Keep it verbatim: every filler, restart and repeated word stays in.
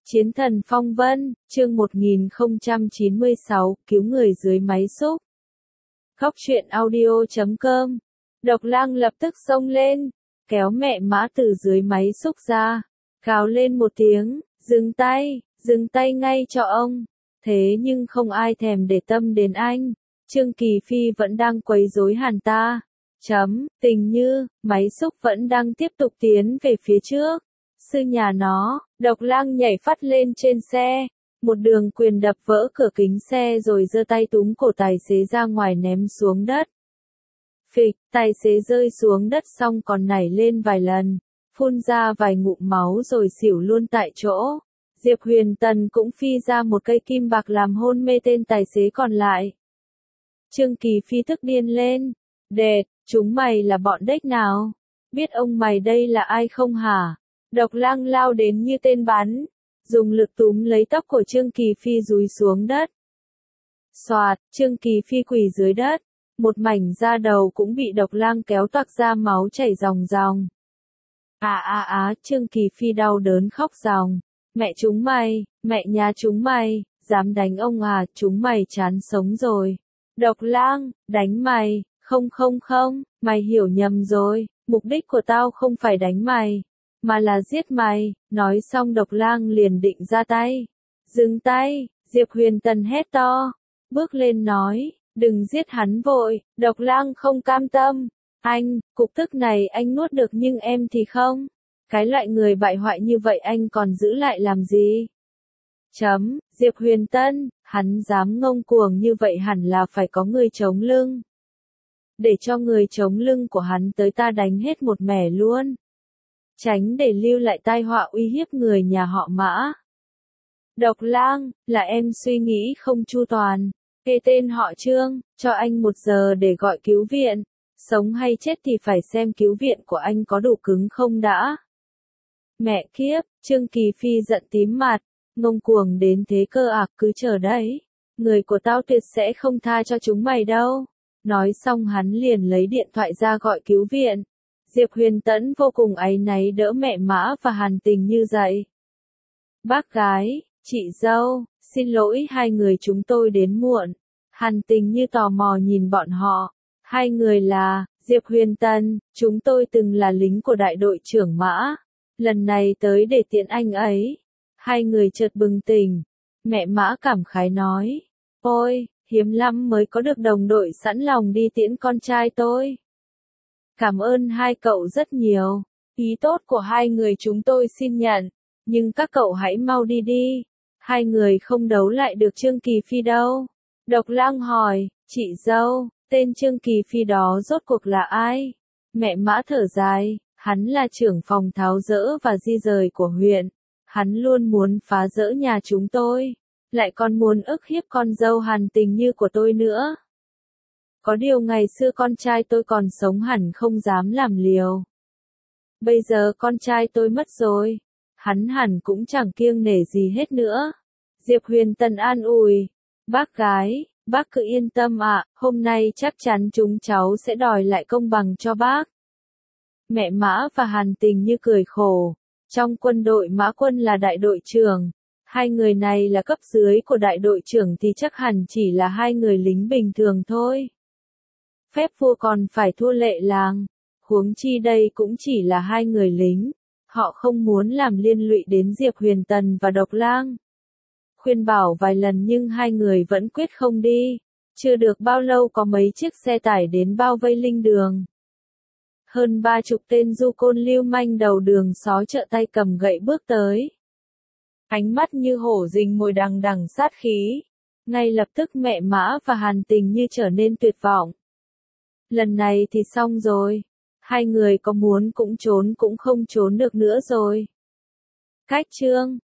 Chiến thần phong vân, chương một nghìn không trăm chín mươi sáu, cứu người dưới máy xúc. Góc truyện audio chấm com. Độc Lang lập tức xông lên, kéo mẹ Mã từ dưới máy xúc ra, gào lên một tiếng, dừng tay, dừng tay ngay cho ông. Thế nhưng không ai thèm để tâm đến anh. Trương Kỳ Phi vẫn đang quấy rối hắn ta. Chấm, tình như, máy xúc vẫn đang tiếp tục tiến về phía trước. Sư nhà nó, Độc Lang nhảy phát lên trên xe, một đường quyền đập vỡ cửa kính xe rồi giơ tay túm cổ tài xế ra ngoài ném xuống đất. Phịch, tài xế rơi xuống đất xong còn nảy lên vài lần, phun ra vài ngụm máu rồi xỉu luôn tại chỗ. Diệp Huyền Tần cũng phi ra một cây kim bạc làm hôn mê tên tài xế còn lại. Trương Kỳ Phi tức điên lên, đệt, chúng mày là bọn đếch nào? Biết ông mày đây là ai không hả? Độc Lang lao đến như tên bắn, dùng lực túm lấy tóc của Trương Kỳ Phi dúi xuống đất. Xoạt, Trương Kỳ Phi quỳ dưới đất, một mảnh da đầu cũng bị Độc Lang kéo toạc ra máu chảy ròng ròng. À à à, Trương Kỳ Phi đau đớn khóc ròng. Mẹ chúng mày, mẹ nhà chúng mày, dám đánh ông à, chúng mày chán sống rồi. Độc Lang, đánh mày, không không không, mày hiểu nhầm rồi, mục đích của tao không phải đánh mày, mà là giết mày. Nói xong Độc Lang liền định ra tay. Dừng tay, Diệp Huyền Tần hét to, bước lên nói, đừng giết hắn vội. Độc Lang không cam tâm, anh, cục tức này anh nuốt được nhưng em thì không. Cái loại người bại hoại như vậy anh còn giữ lại làm gì? Chấm, Diệp Huyền Tân, hắn dám ngông cuồng như vậy hẳn là phải có người chống lưng. Để cho người chống lưng của hắn tới ta đánh hết một mẻ luôn. Tránh để lưu lại tai họa uy hiếp người nhà họ Mã. Độc Lang, là em suy nghĩ không chu toàn. Kê tên họ Trương, cho anh một giờ để gọi cứu viện. Sống hay chết thì phải xem cứu viện của anh có đủ cứng không đã. Mẹ kiếp, Trương Kỳ Phi giận tím mặt, ngông cuồng đến thế cơ à, cứ chờ đấy. Người của tao tuyệt sẽ không tha cho chúng mày đâu. Nói xong hắn liền lấy điện thoại ra gọi cứu viện. Diệp Huyền Tẫn vô cùng áy náy đỡ mẹ Mã và Hàn Tình Như dậy. Bác gái, chị dâu, xin lỗi hai người chúng tôi đến muộn. Hàn Tình Như tò mò nhìn bọn họ. Hai người là, Diệp Huyền Tần, chúng tôi từng là lính của đại đội trưởng Mã. Lần này tới để tiễn anh ấy. Hai người chợt bừng tỉnh. Mẹ Mã cảm khái nói. Ôi, hiếm lắm mới có được đồng đội sẵn lòng đi tiễn con trai tôi. Cảm ơn hai cậu rất nhiều. Ý tốt của hai người chúng tôi xin nhận. Nhưng các cậu hãy mau đi đi. Hai người không đấu lại được Trương Kỳ Phi đâu. Độc Lang hỏi, chị dâu, tên Trương Kỳ Phi đó rốt cuộc là ai? Mẹ Mã thở dài, hắn là trưởng phòng tháo dỡ và di rời của huyện. Hắn luôn muốn phá rỡ nhà chúng tôi. Lại còn muốn ức hiếp con dâu Hàn Tình Như của tôi nữa. Có điều ngày xưa con trai tôi còn sống hẳn không dám làm liều. Bây giờ con trai tôi mất rồi. Hắn hẳn cũng chẳng kiêng nể gì hết nữa. Diệp Huyền Tần an ủi. Bác gái, bác cứ yên tâm ạ, hôm nay chắc chắn chúng cháu sẽ đòi lại công bằng cho bác. Mẹ Mã và Hàn Tình Như cười khổ. Trong quân đội Mã Quân là đại đội trưởng. Hai người này là cấp dưới của đại đội trưởng thì chắc hẳn chỉ là hai người lính bình thường thôi. Phép vua còn phải thua lệ làng. Huống chi đây cũng chỉ là hai người lính. Họ không muốn làm liên lụy đến Diệp Huyền Tần và Độc Lang. Khuyên bảo vài lần nhưng hai người vẫn quyết không đi. Chưa được bao lâu có mấy chiếc xe tải đến bao vây linh đường. Hơn ba chục tên du côn lưu manh đầu đường xó chợ tay cầm gậy bước tới. Ánh mắt như hổ rình mồi đằng đằng sát khí. Ngay lập tức mẹ Mã và Hàn Tình Như trở nên tuyệt vọng. Lần này thì xong rồi. Hai người có muốn cũng trốn cũng không trốn được nữa rồi. Cách Trương,